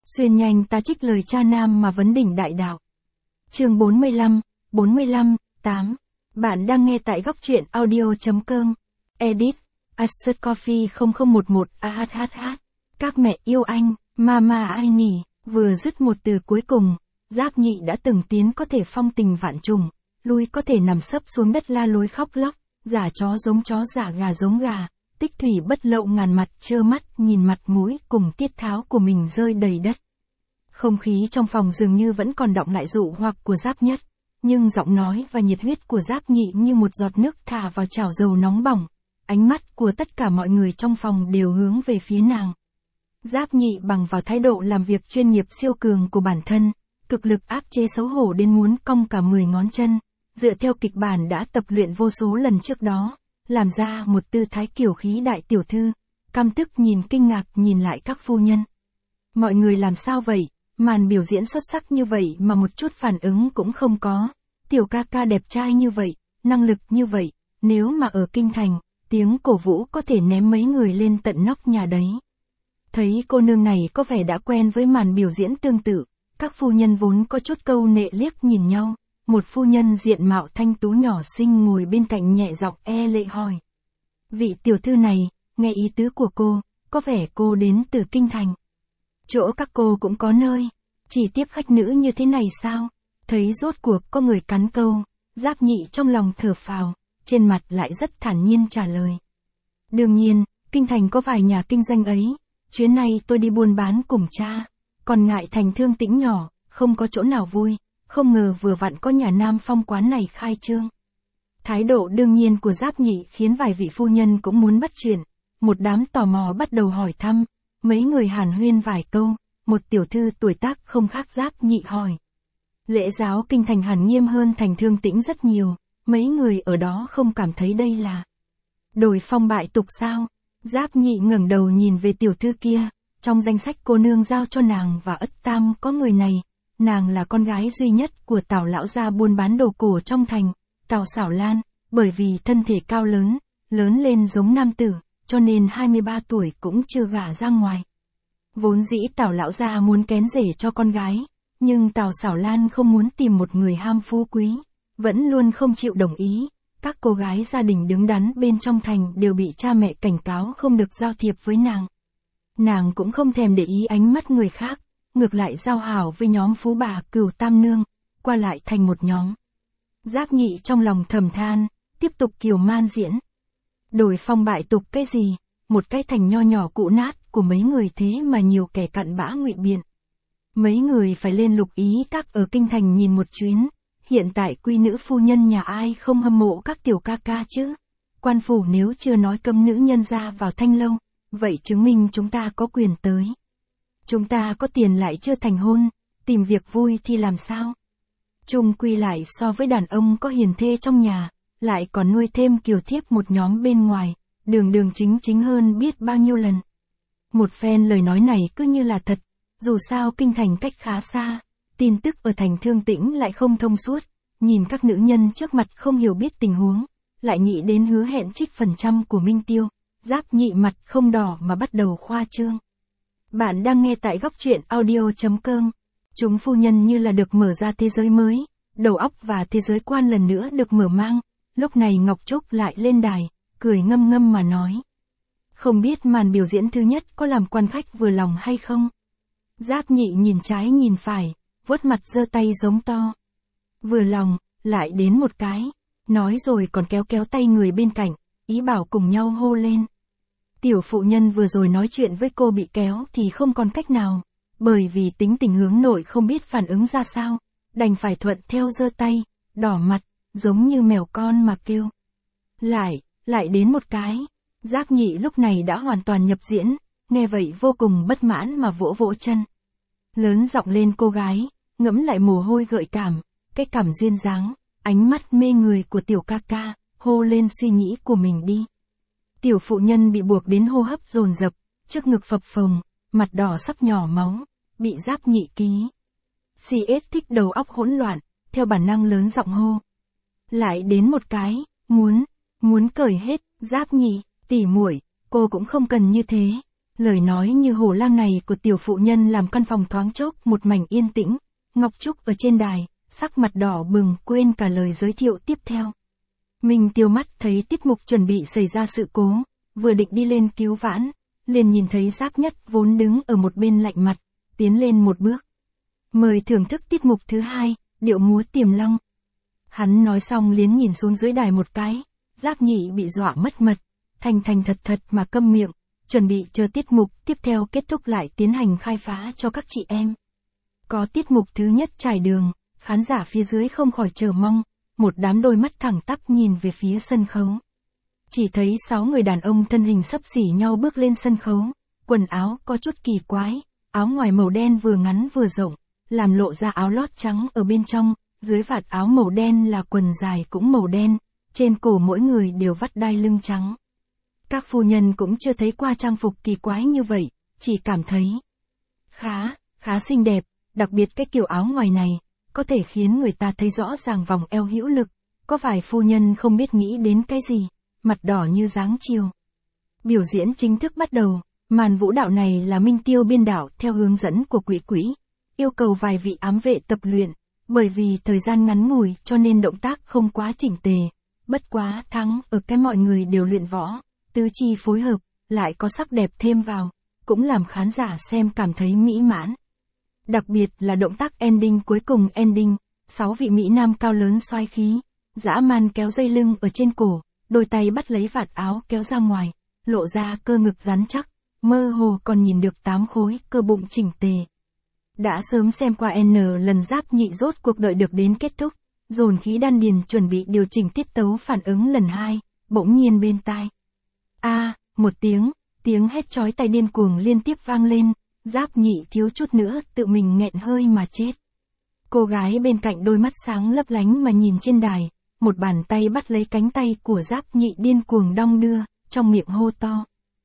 Xuyên nhanh ta trích lời cha nam mà vấn đỉnh đại đạo. Chương 45, 8. Bạn đang nghe tại góc truyện audio.com. Edit, Assert Coffee 0011 AHH. Các mẹ yêu anh, Mama ai nỉ, vừa dứt một từ cuối cùng, Giáp Nhị đã từng tiến có thể phong tình vạn trùng, lui có thể nằm sấp xuống đất la lối khóc lóc, giả chó giống chó giả gà giống gà, tích thủy bất lậu ngàn mặt trơ mắt nhìn mặt mũi cùng tiết tháo của mình rơi đầy đất. Không khí trong phòng dường như vẫn còn đọng lại dụ hoặc của Giáp Nhất, nhưng giọng nói và nhiệt huyết của Giáp Nhị như một giọt nước thả vào chảo dầu nóng bỏng, ánh mắt của tất cả mọi người trong phòng đều hướng về phía nàng. Giáp Nhị bằng vào thái độ làm việc chuyên nghiệp siêu cường của bản thân, cực lực áp chế xấu hổ đến muốn cong cả 10 ngón chân, dựa theo kịch bản đã tập luyện vô số lần trước đó, làm ra một tư thái kiểu khí đại tiểu thư, căm tức nhìn kinh ngạc nhìn lại các phu nhân. Mọi người làm sao vậy, màn biểu diễn xuất sắc như vậy mà một chút phản ứng cũng không có, tiểu ca ca đẹp trai như vậy, năng lực như vậy, nếu mà ở kinh thành, tiếng cổ vũ có thể ném mấy người lên tận nóc nhà đấy. Thấy cô nương này có vẻ đã quen với màn biểu diễn tương tự, các phu nhân vốn có chút câu nệ liếc nhìn nhau, một phu nhân diện mạo thanh tú nhỏ xinh ngồi bên cạnh nhẹ giọng e lệ hỏi. Vị tiểu thư này, nghe ý tứ của cô, có vẻ cô đến từ kinh thành. Chỗ các cô cũng có nơi, chỉ tiếp khách nữ như thế này sao? Thấy rốt cuộc có người cắn câu, Giáp Nhị trong lòng thở phào, trên mặt lại rất thản nhiên trả lời. Đương nhiên, kinh thành có vài nhà kinh doanh ấy, chuyến này tôi đi buôn bán cùng cha, còn ngại thành Thương Tĩnh nhỏ, không có chỗ nào vui, không ngờ vừa vặn có nhà Nam Phong quán này khai trương. Thái độ đương nhiên của Giáp Nhị khiến vài vị phu nhân cũng muốn bắt chuyện, một đám tò mò bắt đầu hỏi thăm, mấy người hàn huyên vài câu, một tiểu thư tuổi tác không khác Giáp Nhị hỏi. Lễ giáo kinh thành hàn nghiêm hơn thành Thương Tĩnh rất nhiều, mấy người ở đó không cảm thấy đây là đổi phong bại tục sao? Giáp Nhị ngẩng đầu nhìn về tiểu thư kia, trong danh sách cô nương giao cho nàng và Ất Tam có người này, nàng là con gái duy nhất của Tào lão gia buôn bán đồ cổ trong thành, Tào Xảo Lan, bởi vì thân thể cao lớn, lớn lên giống nam tử, cho nên 23 tuổi cũng chưa gả ra ngoài. Vốn dĩ Tào lão gia muốn kén rể cho con gái, nhưng Tào Xảo Lan không muốn tìm một người ham phú quý, vẫn luôn không chịu đồng ý. Các cô gái gia đình đứng đắn bên trong thành đều bị cha mẹ cảnh cáo không được giao thiệp với nàng. Nàng cũng không thèm để ý ánh mắt người khác, ngược lại giao hảo với nhóm phú bà Cửu Tam Nương, qua lại thành một nhóm. Giáp Nhị trong lòng thầm than, tiếp tục kiều man diễn. Đổi phong bại tục cái gì, một cái thành nho nhỏ cũ nát của mấy người thế mà nhiều kẻ cặn bã ngụy biện. Mấy người phải lên Lục Ý Các ở kinh thành nhìn một chuyến. Hiện tại quy nữ phu nhân nhà ai không hâm mộ các tiểu ca ca chứ? Quan phủ nếu chưa nói cấm nữ nhân ra vào thanh lâu, vậy chứng minh chúng ta có quyền tới. Chúng ta có tiền lại chưa thành hôn, tìm việc vui thì làm sao? Chung quy lại so với đàn ông có hiền thê trong nhà, lại còn nuôi thêm kiều thiếp một nhóm bên ngoài, đường chính hơn biết bao nhiêu lần. Một phen lời nói này cứ như là thật, dù sao kinh thành cách khá xa. Tin tức ở thành Thương Tĩnh lại không thông suốt, nhìn các nữ nhân trước mặt không hiểu biết tình huống, lại nghĩ đến hứa hẹn trích phần trăm của Minh Tiêu, Giáp Nhị mặt không đỏ mà bắt đầu khoa trương. Bạn đang nghe tại góc truyện audio.com. Chúng phu nhân như là được mở ra thế giới mới, đầu óc và thế giới quan lần nữa được mở mang, lúc này Ngọc Trúc lại lên đài, cười ngâm ngâm mà nói. Không biết màn biểu diễn thứ nhất có làm quan khách vừa lòng hay không? Giáp Nhị nhìn trái nhìn phải, vuốt mặt giơ tay giống to. Vừa lòng, lại đến một cái, nói rồi còn kéo tay người bên cạnh, ý bảo cùng nhau hô lên. Tiểu phụ nhân vừa rồi nói chuyện với cô bị kéo thì không còn cách nào, bởi vì tính tình hướng nội không biết phản ứng ra sao, đành phải thuận theo giơ tay, đỏ mặt, giống như mèo con mà kêu. Lại đến một cái, Giáp Nhị lúc này đã hoàn toàn nhập diễn, nghe vậy vô cùng bất mãn mà vỗ chân. Lớn giọng lên cô gái, ngẫm lại mồ hôi gợi cảm, cái cằm duyên dáng, ánh mắt mê người của tiểu ca ca, hô lên suy nghĩ của mình đi. Tiểu phụ nhân bị buộc đến hô hấp dồn dập, trước ngực phập phồng, mặt đỏ sắp nhỏ máu, bị Giáp Nhị ký. CS thích đầu óc hỗn loạn, theo bản năng lớn giọng hô. Lại đến một cái, muốn cởi hết, Giáp Nhị, tỉ muội, cô cũng không cần như thế. Lời nói như hổ lang này của tiểu phụ nhân làm căn phòng thoáng chốc một mảnh yên tĩnh. Ngọc Trúc ở trên đài, sắc mặt đỏ bừng quên cả lời giới thiệu tiếp theo. Minh Tiêu mắt thấy tiết mục chuẩn bị xảy ra sự cố, vừa định đi lên cứu vãn, liền nhìn thấy Giáp Nhất vốn đứng ở một bên lạnh mặt, tiến lên một bước. Mời thưởng thức tiết mục thứ 2, điệu múa Tiềm Long. Hắn nói xong liền nhìn xuống dưới đài một cái, Giáp Nhị bị dọa mất mật, thành thật mà câm miệng, chuẩn bị chờ tiết mục tiếp theo kết thúc lại tiến hành khai phá cho các chị em. Có tiết mục thứ nhất trải đường, khán giả phía dưới không khỏi chờ mong, một đám đôi mắt thẳng tắp nhìn về phía sân khấu. Chỉ thấy 6 người đàn ông thân hình xấp xỉ nhau bước lên sân khấu, quần áo có chút kỳ quái, áo ngoài màu đen vừa ngắn vừa rộng, làm lộ ra áo lót trắng ở bên trong, dưới vạt áo màu đen là quần dài cũng màu đen, trên cổ mỗi người đều vắt đai lưng trắng. Các phu nhân cũng chưa thấy qua trang phục kỳ quái như vậy, chỉ cảm thấy khá xinh đẹp, đặc biệt cái kiểu áo ngoài này, có thể khiến người ta thấy rõ ràng vòng eo hữu lực, có vài phu nhân không biết nghĩ đến cái gì, mặt đỏ như dáng chiều. Biểu diễn chính thức bắt đầu, màn vũ đạo này là Minh Tiêu biên đạo theo hướng dẫn của Quỷ Quỷ, yêu cầu vài vị ám vệ tập luyện, bởi vì thời gian ngắn ngủi cho nên động tác không quá chỉnh tề, bất quá thắng ở cái mọi người đều luyện võ, tứ chi phối hợp, lại có sắc đẹp thêm vào, cũng làm khán giả xem cảm thấy mỹ mãn. Đặc biệt là động tác ending cuối cùng ending, 6 vị mỹ nam cao lớn xoái khí, dã man kéo dây lưng ở trên cổ, đôi tay bắt lấy vạt áo kéo ra ngoài, lộ ra cơ ngực rắn chắc, mơ hồ còn nhìn được 8 khối cơ bụng chỉnh tề. Đã sớm xem qua N lần Giáp Nhị rốt cuộc đợi được đến kết thúc, dồn khí đan điền chuẩn bị điều chỉnh tiết tấu phản ứng lần 2, bỗng nhiên bên tai. Một tiếng hét chói tai điên cuồng liên tiếp vang lên, Giáp Nhị thiếu chút nữa tự mình nghẹn hơi mà chết. Cô gái bên cạnh đôi mắt sáng lấp lánh mà nhìn trên đài, một bàn tay bắt lấy cánh tay của Giáp Nhị điên cuồng đong đưa, trong miệng hô to.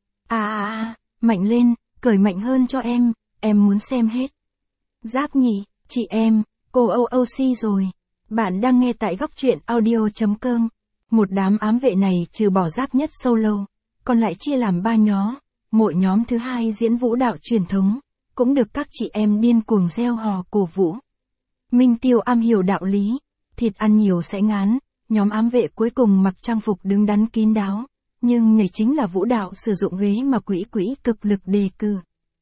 Mạnh lên, cởi mạnh hơn cho em muốn xem hết. Giáp Nhị, chị em, cô OOC rồi. Bạn đang nghe tại góc truyện audio.com. Một đám ám vệ này trừ bỏ Giáp Nhất solo, còn lại chia làm 3 nhóm, mỗi nhóm thứ 2 diễn vũ đạo truyền thống, cũng được các chị em điên cuồng reo hò cổ vũ. Minh Tiêu am hiểu đạo lý, thịt ăn nhiều sẽ ngán, nhóm ám vệ cuối cùng mặc trang phục đứng đắn kín đáo, nhưng nhảy chính là vũ đạo sử dụng ghế mà Quỷ Quỷ cực lực đề cử.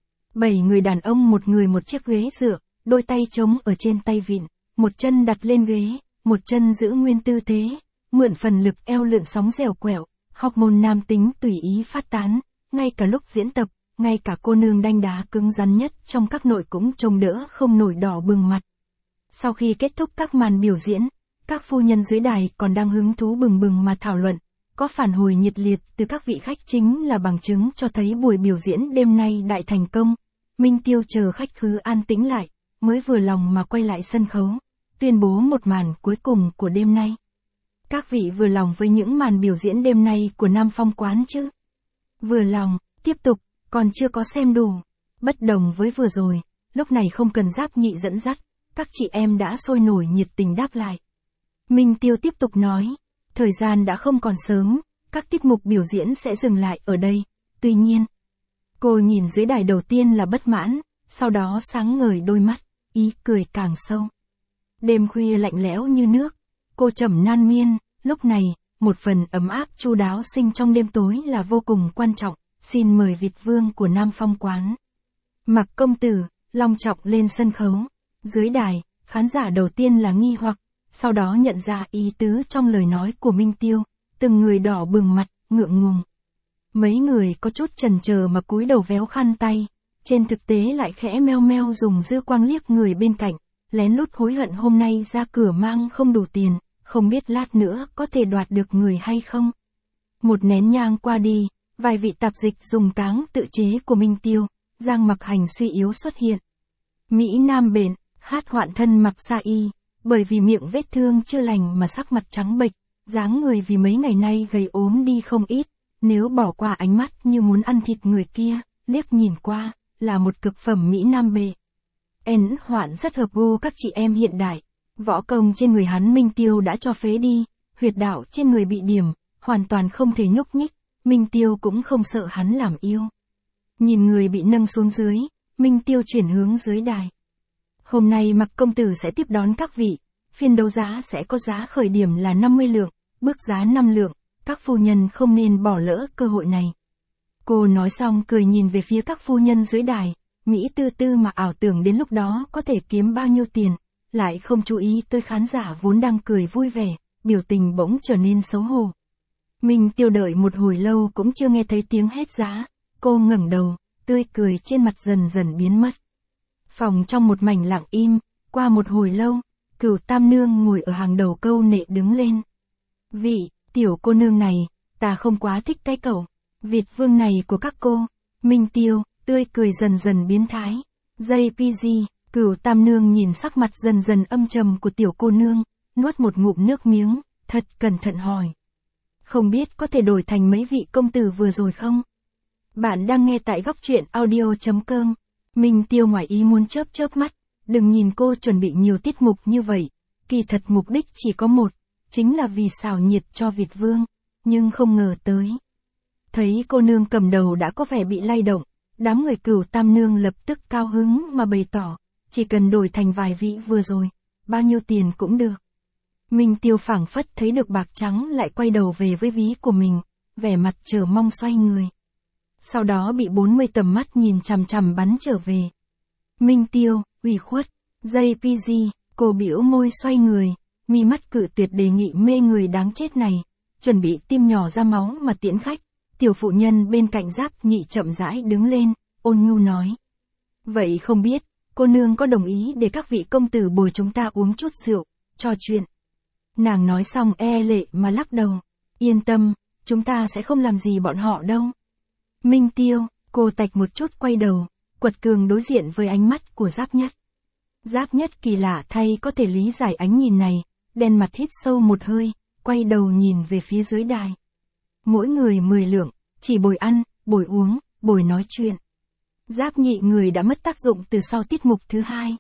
7 người đàn ông một người một chiếc ghế dựa, đôi tay trống ở trên tay vịn, một chân đặt lên ghế, một chân giữ nguyên tư thế, mượn phần lực eo lượn sóng dẻo quẹo, hormone nam tính tùy ý phát tán, ngay cả lúc diễn tập, ngay cả cô nương đanh đá cứng rắn nhất trong các nội cũng trông đỡ không nổi đỏ bừng mặt. Sau khi kết thúc các màn biểu diễn, các phu nhân dưới đài còn đang hứng thú bừng bừng mà thảo luận, có phản hồi nhiệt liệt từ các vị khách chính là bằng chứng cho thấy buổi biểu diễn đêm nay đại thành công. Minh Tiêu chờ khách khứa an tĩnh lại, mới vừa lòng mà quay lại sân khấu, tuyên bố một màn cuối cùng của đêm nay. Các vị vừa lòng với những màn biểu diễn đêm nay của Nam Phong quán chứ? Vừa lòng, tiếp tục, còn chưa có xem đủ. Bất đồng với vừa rồi, lúc này không cần Giáp Nhị dẫn dắt, các chị em đã sôi nổi nhiệt tình đáp lại. Minh Tiêu tiếp tục nói, thời gian đã không còn sớm, các tiết mục biểu diễn sẽ dừng lại ở đây, tuy nhiên. Cô nhìn dưới đài đầu tiên là bất mãn, sau đó sáng ngời đôi mắt, ý cười càng sâu. Đêm khuya lạnh lẽo như nước, cô trầm nan miên, lúc này, một phần ấm áp chu đáo sinh trong đêm tối là vô cùng quan trọng, xin mời Việt Vương của Nam Phong quán. Mặc công tử, long trọng lên sân khấu, dưới đài, khán giả đầu tiên là nghi hoặc, sau đó nhận ra ý tứ trong lời nói của Minh Tiêu, từng người đỏ bừng mặt, ngượng ngùng. Mấy người có chút chần chờ mà cúi đầu véo khăn tay, trên thực tế lại khẽ meo meo dùng dư quang liếc người bên cạnh, lén lút hối hận hôm nay ra cửa mang không đủ tiền, không biết lát nữa có thể đoạt được người hay không. Một nén nhang qua đi, vài vị tạp dịch dùng cáng tự chế của Minh Tiêu, Giang Mặc Hành suy yếu xuất hiện. Mỹ Nam bện, hát hoạn thân mặc sa y, bởi vì miệng vết thương chưa lành mà sắc mặt trắng bệch, dáng người vì mấy ngày nay gầy ốm đi không ít, nếu bỏ qua ánh mắt như muốn ăn thịt người kia, liếc nhìn qua, là một cực phẩm Mỹ Nam bệ. Hoạn rất hợp gu các chị em hiện đại, võ công trên người hắn Minh Tiêu đã cho phế đi, huyệt đạo trên người bị điểm, hoàn toàn không thể nhúc nhích, Minh Tiêu cũng không sợ hắn làm yêu. Nhìn người bị nâng xuống dưới, Minh Tiêu chuyển hướng dưới đài. Hôm nay Mạc công tử sẽ tiếp đón các vị, phiên đấu giá sẽ có giá khởi điểm là 50 lượng, bước giá 5 lượng, các phu nhân không nên bỏ lỡ cơ hội này. Cô nói xong cười nhìn về phía các phu nhân dưới đài, Mỹ tư tư mà ảo tưởng đến lúc đó có thể kiếm bao nhiêu tiền, lại không chú ý tới khán giả vốn đang cười vui vẻ, biểu tình bỗng trở nên xấu hổ. Minh Tiêu đợi một hồi lâu cũng chưa nghe thấy tiếng hét giá, cô ngẩng đầu, tươi cười trên mặt dần dần biến mất. Phòng trong một mảnh lặng im, qua một hồi lâu, Cửu Tam Nương ngồi ở hàng đầu câu nệ đứng lên. Vị, tiểu cô nương này, ta không quá thích cái cậu Việt vương này của các cô. Minh Tiêu, tươi cười dần dần biến thái. JPG, Cửu Tam Nương nhìn sắc mặt dần dần âm trầm của tiểu cô nương, nuốt một ngụm nước miếng, thật cẩn thận hỏi. Không biết có thể đổi thành mấy vị công tử vừa rồi không? Bạn đang nghe tại góc truyện audio.com. Minh Tiêu ngoài ý muốn chớp mắt, đừng nhìn cô chuẩn bị nhiều tiết mục như vậy, kỳ thật mục đích chỉ có một, chính là vì xào nhiệt cho Việt vương, nhưng không ngờ tới. Thấy cô nương cầm đầu đã có vẻ bị lay động, đám người Cửu Tam Nương lập tức cao hứng mà bày tỏ, chỉ cần đổi thành vài vị vừa rồi, bao nhiêu tiền cũng được. Minh Tiêu phảng phất thấy được bạc trắng lại quay đầu về với ví của mình, vẻ mặt chờ mong xoay người. Sau đó bị 40 tầm mắt nhìn chằm chằm bắn trở về. Minh Tiêu, ủy khuất, JPG, cô biểu môi xoay người, mi mắt cự tuyệt đề nghị mê người đáng chết này, chuẩn bị tim nhỏ ra máu mà tiễn khách. Tiểu phụ nhân bên cạnh Giáp Nhị chậm rãi đứng lên, ôn nhu nói. Vậy không biết, cô nương có đồng ý để các vị công tử bồi chúng ta uống chút rượu, trò chuyện. Nàng nói xong lệ mà lắc đầu. Yên tâm, chúng ta sẽ không làm gì bọn họ đâu. Minh Tiêu, cô tạch một chút quay đầu, quật cường đối diện với ánh mắt của Giáp Nhất. Giáp Nhất kỳ lạ thay có thể lý giải ánh nhìn này, đen mặt hít sâu một hơi, quay đầu nhìn về phía dưới đài. Mỗi người 10 lượng, chỉ bồi ăn, bồi uống, bồi nói chuyện. Giáp Nhị người đã mất tác dụng từ sau tiết mục thứ 2.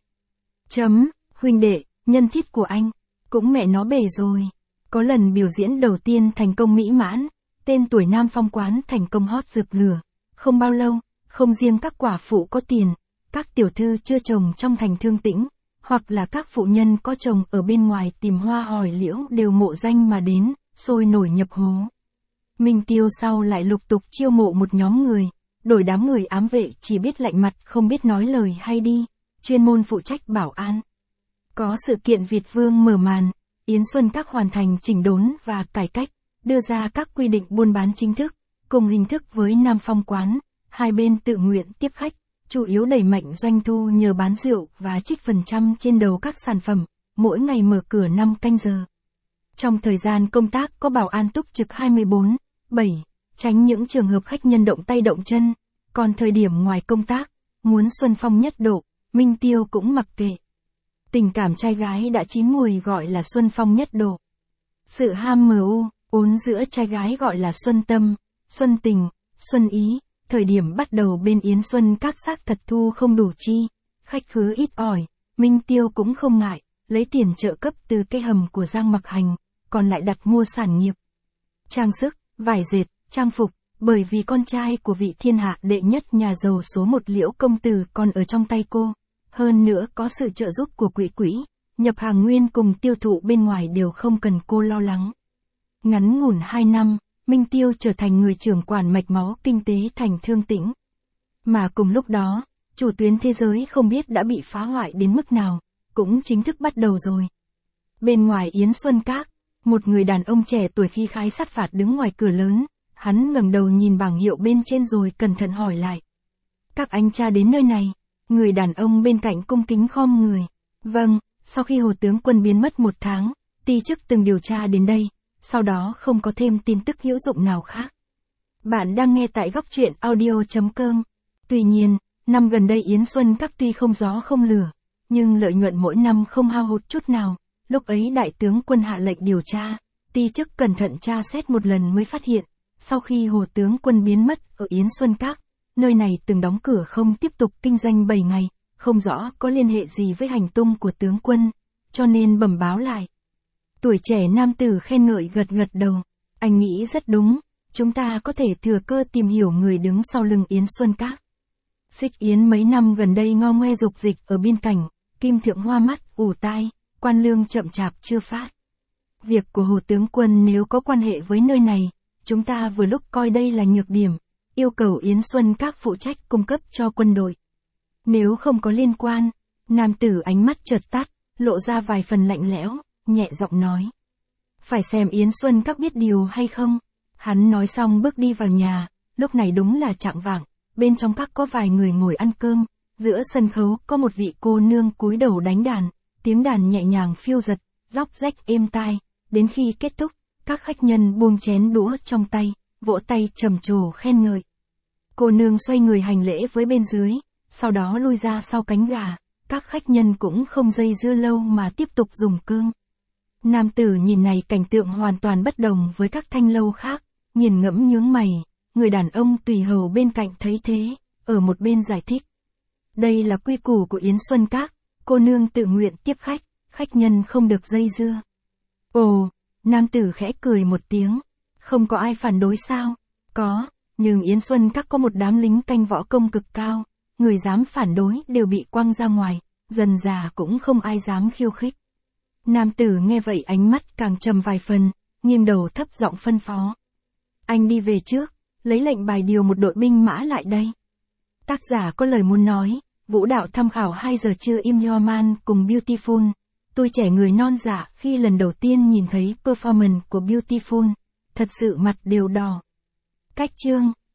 Huynh đệ, nhân thiết của anh, cũng mẹ nó bể rồi. Có lần biểu diễn đầu tiên thành công mỹ mãn, tên tuổi Nam Phong quán thành công hot rực lửa. Không bao lâu, không riêng các quả phụ có tiền, các tiểu thư chưa chồng trong thành Thương Tĩnh, hoặc là các phụ nhân có chồng ở bên ngoài tìm hoa hỏi liễu đều mộ danh mà đến, sôi nổi nhập hố. Minh Tiêu sau lại lục tục chiêu mộ một nhóm người, đổi đám người ám vệ chỉ biết lạnh mặt không biết nói lời hay đi, chuyên môn phụ trách bảo an. Có sự kiện Việt Vương mở màn, Yến Xuân Các hoàn thành chỉnh đốn và cải cách, đưa ra các quy định buôn bán chính thức, cùng hình thức với Nam Phong quán, hai bên tự nguyện tiếp khách, chủ yếu đẩy mạnh doanh thu nhờ bán rượu và trích phần trăm trên đầu các sản phẩm, mỗi ngày mở cửa 5 canh giờ. Trong thời gian công tác có bảo an túc trực 24/7, tránh những trường hợp khách nhân động tay động chân, còn thời điểm ngoài công tác, muốn xuân phong nhất độ, Minh Tiêu cũng mặc kệ. Tình cảm trai gái đã chín mùi gọi là xuân phong nhất độ. Sự ham uốn giữa trai gái gọi là xuân tâm, xuân tình, xuân ý, thời điểm bắt đầu bên Yến Xuân Các xác thật thu không đủ chi, khách khứa ít ỏi, Minh Tiêu cũng không ngại, lấy tiền trợ cấp từ cái hầm của Giang Mặc Hành, còn lại đặt mua sản nghiệp. Trang sức, vải dệt, trang phục, bởi vì con trai của vị thiên hạ đệ nhất nhà giàu số 1 Liễu công tử còn ở trong tay cô, hơn nữa có sự trợ giúp của quỹ, nhập hàng nguyên cùng tiêu thụ bên ngoài đều không cần cô lo lắng. Ngắn ngủn 2 năm, Minh Tiêu trở thành người trưởng quản mạch máu kinh tế thành Thương Tĩnh. Mà cùng lúc đó, chủ tuyến thế giới không biết đã bị phá hoại đến mức nào, cũng chính thức bắt đầu rồi. Bên ngoài Yến Xuân Các, một người đàn ông trẻ tuổi khí khái sát phạt đứng ngoài cửa lớn, hắn ngẩng đầu nhìn bảng hiệu bên trên rồi cẩn thận hỏi lại. Các anh cha đến nơi này, người đàn ông bên cạnh cung kính khom người. Vâng, sau khi Hồ Tướng Quân biến mất 1 tháng, ty chức từng điều tra đến đây, sau đó không có thêm tin tức hữu dụng nào khác. Bạn đang nghe tại góc truyện audio.com. Tuy nhiên, năm gần đây Yến Xuân Các tuy không gió không lửa, nhưng lợi nhuận mỗi năm không hao hụt chút nào. Lúc ấy Đại tướng Quân hạ lệnh điều tra, ty chức cẩn thận tra xét một lần mới phát hiện, sau khi Hồ Tướng Quân biến mất ở Yến Xuân Các, nơi này từng đóng cửa không tiếp tục kinh doanh 7 ngày, không rõ có liên hệ gì với hành tung của tướng quân, cho nên bẩm báo lại. Tuổi trẻ nam tử khen ngợi gật đầu, anh nghĩ rất đúng, chúng ta có thể thừa cơ tìm hiểu người đứng sau lưng Yến Xuân Các. Xích Yến mấy năm gần đây ngo ngoe dục dịch ở biên cảnh, Kim Thượng hoa mắt, ù tai, quan lương chậm chạp chưa phát. Việc của Hồ tướng quân nếu có quan hệ với nơi này, chúng ta vừa lúc coi đây là nhược điểm, yêu cầu Yến Xuân Các phụ trách cung cấp cho quân đội. Nếu không có liên quan, nam tử ánh mắt chợt tắt, lộ ra vài phần lạnh lẽo, nhẹ giọng nói. Phải xem Yến Xuân Các biết điều hay không. Hắn nói xong bước đi vào nhà, lúc này đúng là chạng vạng, bên trong các có vài người ngồi ăn cơm, giữa sân khấu có một vị cô nương cúi đầu đánh đàn, tiếng đàn nhẹ nhàng phiêu giật, róc rách êm tai, đến khi kết thúc, các khách nhân buông chén đũa trong tay, vỗ tay trầm trồ khen ngợi. Cô nương xoay người hành lễ với bên dưới, sau đó lui ra sau cánh gà, các khách nhân cũng không dây dưa lâu mà tiếp tục dùng cơm. Nam tử nhìn này cảnh tượng hoàn toàn bất đồng với các thanh lâu khác, nghiền ngẫm nhướng mày, người đàn ông tùy hầu bên cạnh thấy thế, ở một bên giải thích. Đây là quy củ của Yến Xuân Các, cô nương tự nguyện tiếp khách, khách nhân không được dây dưa. Ồ, nam tử khẽ cười một tiếng, không có ai phản đối sao? Có, nhưng Yến Xuân Các có một đám lính canh võ công cực cao, người dám phản đối đều bị quăng ra ngoài, dần dà cũng không ai dám khiêu khích. Nam tử nghe vậy ánh mắt càng trầm vài phần, nghiêng đầu thấp giọng phân phó. Anh đi về trước, lấy lệnh bài điều một đội binh mã lại đây. Tác giả có lời muốn nói, vũ đạo tham khảo 2 giờ trưa In Your Man cùng Beautiful. Tôi trẻ người non dạ khi lần đầu tiên nhìn thấy performance của Beautiful, thật sự mặt đều đỏ. Cách chương